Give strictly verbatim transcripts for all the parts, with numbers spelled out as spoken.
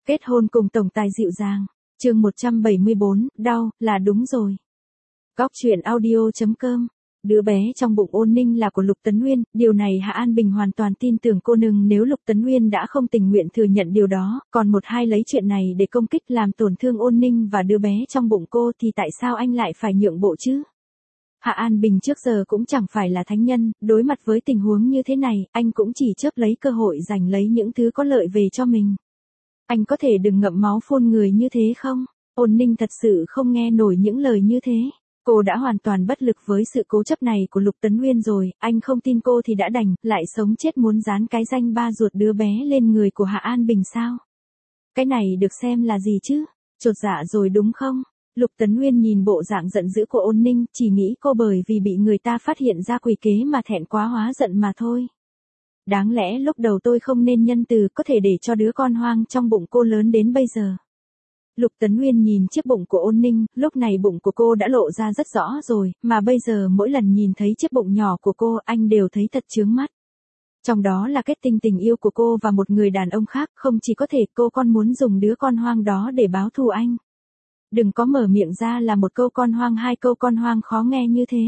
Kết hôn cùng tổng tài dịu dàng. Chương một trăm bảy mươi bốn, đau, là đúng rồi. Góc truyện audio chấm com. Đứa bé trong bụng Ôn Ninh là của Lục Tấn Nguyên, điều này Hạ An Bình hoàn toàn tin tưởng cô nương nếu Lục Tấn Nguyên đã không tình nguyện thừa nhận điều đó, còn một hai lấy chuyện này để công kích làm tổn thương Ôn Ninh và đứa bé trong bụng cô thì tại sao anh lại phải nhượng bộ chứ? Hạ An Bình trước giờ cũng chẳng phải là thánh nhân, đối mặt với tình huống như thế này, anh cũng chỉ chớp lấy cơ hội giành lấy những thứ có lợi về cho mình. Anh có thể đừng ngậm máu phun người như thế không? Ôn Ninh thật sự không nghe nổi những lời như thế. Cô đã hoàn toàn bất lực với sự cố chấp này của Lục Tấn Nguyên rồi, anh không tin cô thì đã đành, lại sống chết muốn dán cái danh ba ruột đứa bé lên người của Hạ An Bình sao? Cái này được xem là gì chứ? Chột dạ rồi đúng không? Lục Tấn Nguyên nhìn bộ dạng giận dữ của Ôn Ninh, chỉ nghĩ cô bởi vì bị người ta phát hiện ra quỷ kế mà thẹn quá hóa giận mà thôi. Đáng lẽ lúc đầu tôi không nên nhân từ có thể để cho đứa con hoang trong bụng cô lớn đến bây giờ. Lục Tấn Nguyên nhìn chiếc bụng của Ôn Ninh, lúc này bụng của cô đã lộ ra rất rõ rồi, mà bây giờ mỗi lần nhìn thấy chiếc bụng nhỏ của cô anh đều thấy thật chướng mắt. Trong đó là kết tinh tình yêu của cô và một người đàn ông khác, không chỉ có thể cô còn muốn dùng đứa con hoang đó để báo thù anh. Đừng có mở miệng ra là một câu con hoang hai câu con hoang khó nghe như thế.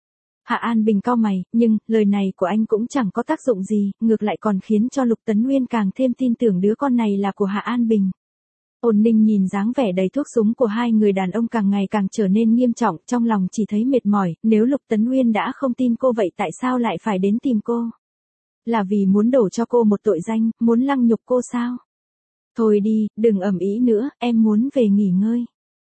Hạ An Bình cau mày, nhưng lời này của anh cũng chẳng có tác dụng gì, ngược lại còn khiến cho Lục Tấn Nguyên càng thêm tin tưởng đứa con này là của Hạ An Bình. Ôn Ninh nhìn dáng vẻ đầy thuốc súng của hai người đàn ông càng ngày càng trở nên nghiêm trọng, trong lòng chỉ thấy mệt mỏi, nếu Lục Tấn Nguyên đã không tin cô vậy tại sao lại phải đến tìm cô? Là vì muốn đổ cho cô một tội danh, muốn lăng nhục cô sao? Thôi đi, đừng ầm ĩ nữa, em muốn về nghỉ ngơi.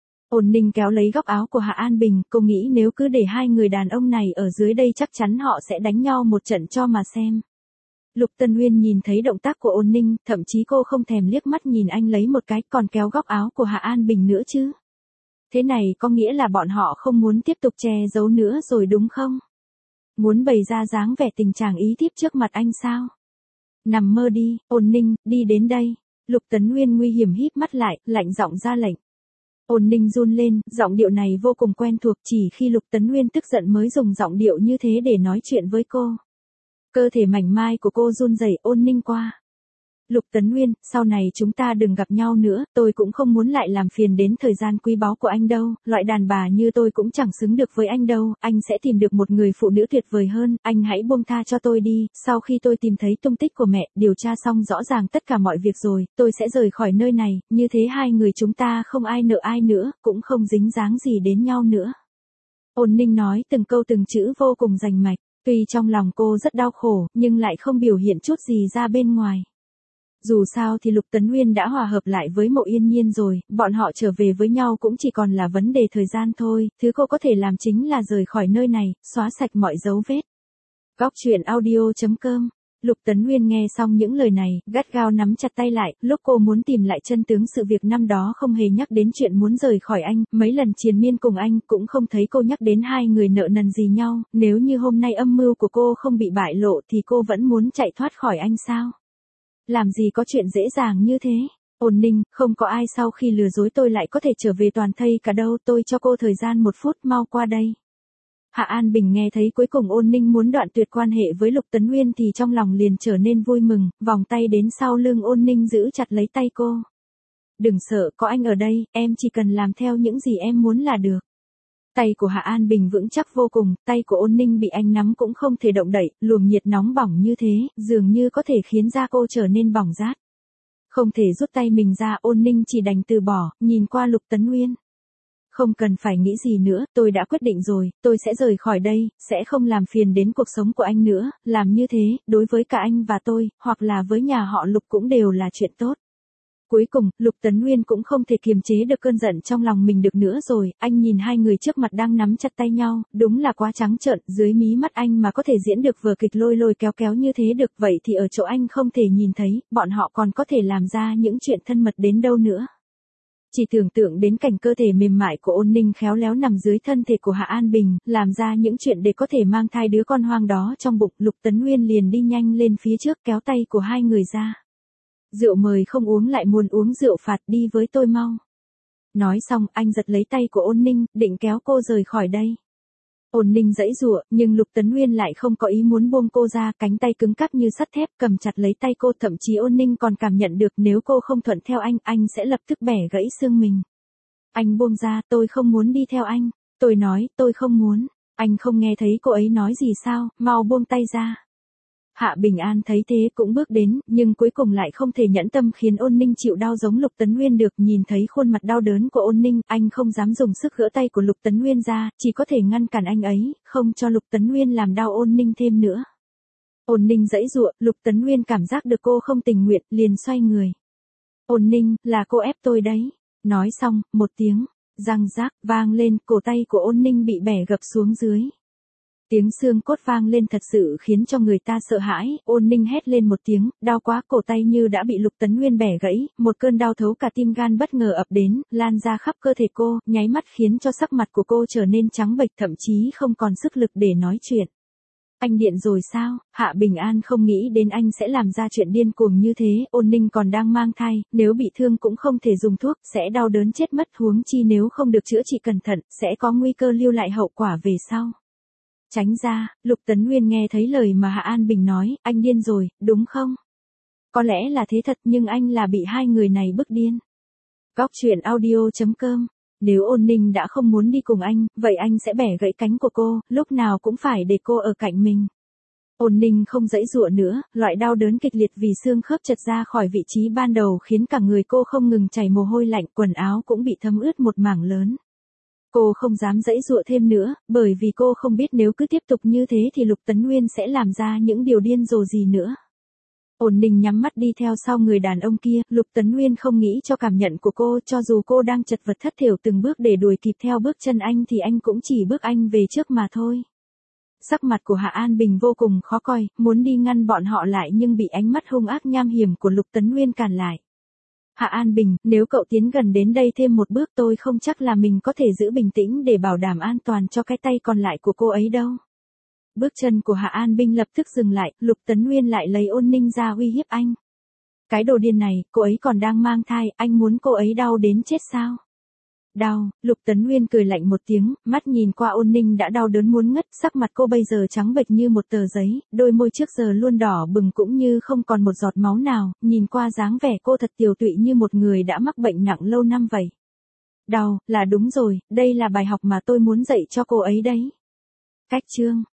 Ôn Ninh kéo lấy góc áo của Hạ An Bình, cô nghĩ nếu cứ để hai người đàn ông này ở dưới đây chắc chắn họ sẽ đánh nhau một trận cho mà xem. Lục Tấn Nguyên nhìn thấy động tác của Ôn Ninh, thậm chí cô không thèm liếc mắt nhìn anh lấy một cái, còn kéo góc áo của Hạ An Bình nữa chứ. Thế này có nghĩa là bọn họ không muốn tiếp tục che giấu nữa rồi đúng không? Muốn bày ra dáng vẻ tình trạng ý thiếp trước mặt anh sao? Nằm mơ đi, Ôn Ninh, đi đến đây. Lục Tấn Nguyên nguy hiểm híp mắt lại, lạnh giọng ra lệnh. Ôn Ninh run lên, giọng điệu này vô cùng quen thuộc, chỉ khi Lục Tấn Nguyên tức giận mới dùng giọng điệu như thế để nói chuyện với cô. Cơ thể mảnh mai của cô run rẩy, Ôn Ninh qua. Lục Tấn Nguyên, sau này chúng ta đừng gặp nhau nữa, tôi cũng không muốn lại làm phiền đến thời gian quý báu của anh đâu, loại đàn bà như tôi cũng chẳng xứng được với anh đâu, anh sẽ tìm được một người phụ nữ tuyệt vời hơn, anh hãy buông tha cho tôi đi, sau khi tôi tìm thấy tung tích của mẹ, điều tra xong rõ ràng tất cả mọi việc rồi, tôi sẽ rời khỏi nơi này, như thế hai người chúng ta không ai nợ ai nữa, cũng không dính dáng gì đến nhau nữa. Ôn Ninh nói từng câu từng chữ vô cùng rành mạch, tuy trong lòng cô rất đau khổ, nhưng lại không biểu hiện chút gì ra bên ngoài. Dù sao thì Lục Tấn Nguyên đã hòa hợp lại với Mộ Yên Nhiên rồi, bọn họ trở về với nhau cũng chỉ còn là vấn đề thời gian thôi, thứ cô có thể làm chính là rời khỏi nơi này, xóa sạch mọi dấu vết. Góc truyện audio chấm com. Lục Tấn Nguyên nghe xong những lời này, gắt gao nắm chặt tay lại, lúc cô muốn tìm lại chân tướng sự việc năm đó không hề nhắc đến chuyện muốn rời khỏi anh, mấy lần triền miên cùng anh cũng không thấy cô nhắc đến hai người nợ nần gì nhau, nếu như hôm nay âm mưu của cô không bị bại lộ thì cô vẫn muốn chạy thoát khỏi anh sao? Làm gì có chuyện dễ dàng như thế? Ôn Ninh, không có ai sau khi lừa dối tôi lại có thể trở về toàn thây cả đâu, tôi cho cô thời gian một phút, mau qua đây. Hạ An Bình nghe thấy cuối cùng Ôn Ninh muốn đoạn tuyệt quan hệ với Lục Tấn Nguyên thì trong lòng liền trở nên vui mừng, vòng tay đến sau lưng Ôn Ninh giữ chặt lấy tay cô. Đừng sợ, có anh ở đây, em chỉ cần làm theo những gì em muốn là được. Tay của Hạ An Bình vững chắc vô cùng, tay của Ôn Ninh bị anh nắm cũng không thể động đậy, luồng nhiệt nóng bỏng như thế, dường như có thể khiến da cô trở nên bỏng rát. Không thể rút tay mình ra, Ôn Ninh chỉ đành từ bỏ, nhìn qua Lục Tấn Nguyên. Không cần phải nghĩ gì nữa, tôi đã quyết định rồi, tôi sẽ rời khỏi đây, sẽ không làm phiền đến cuộc sống của anh nữa, làm như thế, đối với cả anh và tôi, hoặc là với nhà họ Lục cũng đều là chuyện tốt. Cuối cùng, Lục Tấn Nguyên cũng không thể kiềm chế được cơn giận trong lòng mình được nữa rồi, anh nhìn hai người trước mặt đang nắm chặt tay nhau, đúng là quá trắng trợn, dưới mí mắt anh mà có thể diễn được vở kịch lôi lôi kéo kéo như thế được, vậy thì ở chỗ anh không thể nhìn thấy, bọn họ còn có thể làm ra những chuyện thân mật đến đâu nữa. Chỉ tưởng tượng đến cảnh cơ thể mềm mại của Ôn Ninh khéo léo nằm dưới thân thể của Hạ An Bình, làm ra những chuyện để có thể mang thai đứa con hoang đó trong bụng, Lục Tấn Nguyên liền đi nhanh lên phía trước kéo tay của hai người ra. Rượu mời không uống lại muốn uống rượu phạt, đi với tôi mau. Nói xong, anh giật lấy tay của Ôn Ninh, định kéo cô rời khỏi đây. Ôn Ninh giãy giụa, nhưng Lục Tấn Nguyên lại không có ý muốn buông cô ra, cánh tay cứng cáp như sắt thép cầm chặt lấy tay cô, thậm chí Ôn Ninh còn cảm nhận được nếu cô không thuận theo anh, anh sẽ lập tức bẻ gãy xương mình. Anh buông ra, tôi không muốn đi theo anh. Tôi nói, tôi không muốn. Anh không nghe thấy cô ấy nói gì sao, mau buông tay ra. Hạ Bình An thấy thế cũng bước đến, nhưng cuối cùng lại không thể nhẫn tâm khiến Ôn Ninh chịu đau giống Lục Tấn Nguyên được. Nhìn thấy khuôn mặt đau đớn của Ôn Ninh, anh không dám dùng sức gỡ tay của Lục Tấn Nguyên ra, chỉ có thể ngăn cản anh ấy, không cho Lục Tấn Nguyên làm đau Ôn Ninh thêm nữa. Ôn Ninh giãy giụa, Lục Tấn Nguyên cảm giác được cô không tình nguyện, liền xoay người. Ôn Ninh, là cô ép tôi đấy. Nói xong, một tiếng răng rác vang lên, cổ tay của Ôn Ninh bị bẻ gập xuống dưới. Tiếng xương cốt vang lên thật sự khiến cho người ta sợ hãi, Ôn Ninh hét lên một tiếng, đau quá, cổ tay như đã bị Lục Tấn Nguyên bẻ gãy, một cơn đau thấu cả tim gan bất ngờ ập đến, lan ra khắp cơ thể cô, nháy mắt khiến cho sắc mặt của cô trở nên trắng bệch, thậm chí không còn sức lực để nói chuyện. Anh điện rồi sao? Hạ Bình An không nghĩ đến anh sẽ làm ra chuyện điên cuồng như thế, Ôn Ninh còn đang mang thai, nếu bị thương cũng không thể dùng thuốc, sẽ đau đớn chết mất, huống chi nếu không được chữa trị cẩn thận, sẽ có nguy cơ lưu lại hậu quả về sau. Tránh ra, Lục Tấn Nguyên nghe thấy lời mà Hạ An Bình nói, anh điên rồi, đúng không? Có lẽ là thế thật, nhưng anh là bị hai người này bức điên. Góc truyện audio chấm com. Nếu Ôn Ninh đã không muốn đi cùng anh, vậy anh sẽ bẻ gãy cánh của cô, lúc nào cũng phải để cô ở cạnh mình. Ôn Ninh không giãy giụa nữa, loại đau đớn kịch liệt vì xương khớp chật ra khỏi vị trí ban đầu khiến cả người cô không ngừng chảy mồ hôi lạnh, quần áo cũng bị thấm ướt một mảng lớn. Cô không dám giãy giụa thêm nữa, bởi vì cô không biết nếu cứ tiếp tục như thế thì Lục Tấn Nguyên sẽ làm ra những điều điên rồ gì nữa. Ôn Ninh nhắm mắt đi theo sau người đàn ông kia, Lục Tấn Nguyên không nghĩ cho cảm nhận của cô, cho dù cô đang chật vật thất thểu từng bước để đuổi kịp theo bước chân anh thì anh cũng chỉ bước anh về trước mà thôi. Sắc mặt của Hạ An Bình vô cùng khó coi, muốn đi ngăn bọn họ lại nhưng bị ánh mắt hung ác nham hiểm của Lục Tấn Nguyên cản lại. Hạ An Bình, nếu cậu tiến gần đến đây thêm một bước tôi không chắc là mình có thể giữ bình tĩnh để bảo đảm an toàn cho cái tay còn lại của cô ấy đâu. Bước chân của Hạ An Bình lập tức dừng lại, Lục Tấn Nguyên lại lấy Ôn Ninh ra uy hiếp anh. Cái đồ điên này, cô ấy còn đang mang thai, anh muốn cô ấy đau đến chết sao? Đau, Lục Tấn Nguyên cười lạnh một tiếng, mắt nhìn qua Ôn Ninh đã đau đớn muốn ngất, sắc mặt cô bây giờ trắng bệch như một tờ giấy, đôi môi trước giờ luôn đỏ bừng cũng như không còn một giọt máu nào, nhìn qua dáng vẻ cô thật tiều tụy như một người đã mắc bệnh nặng lâu năm vậy. Đau, là đúng rồi, đây là bài học mà tôi muốn dạy cho cô ấy đấy. Cách chương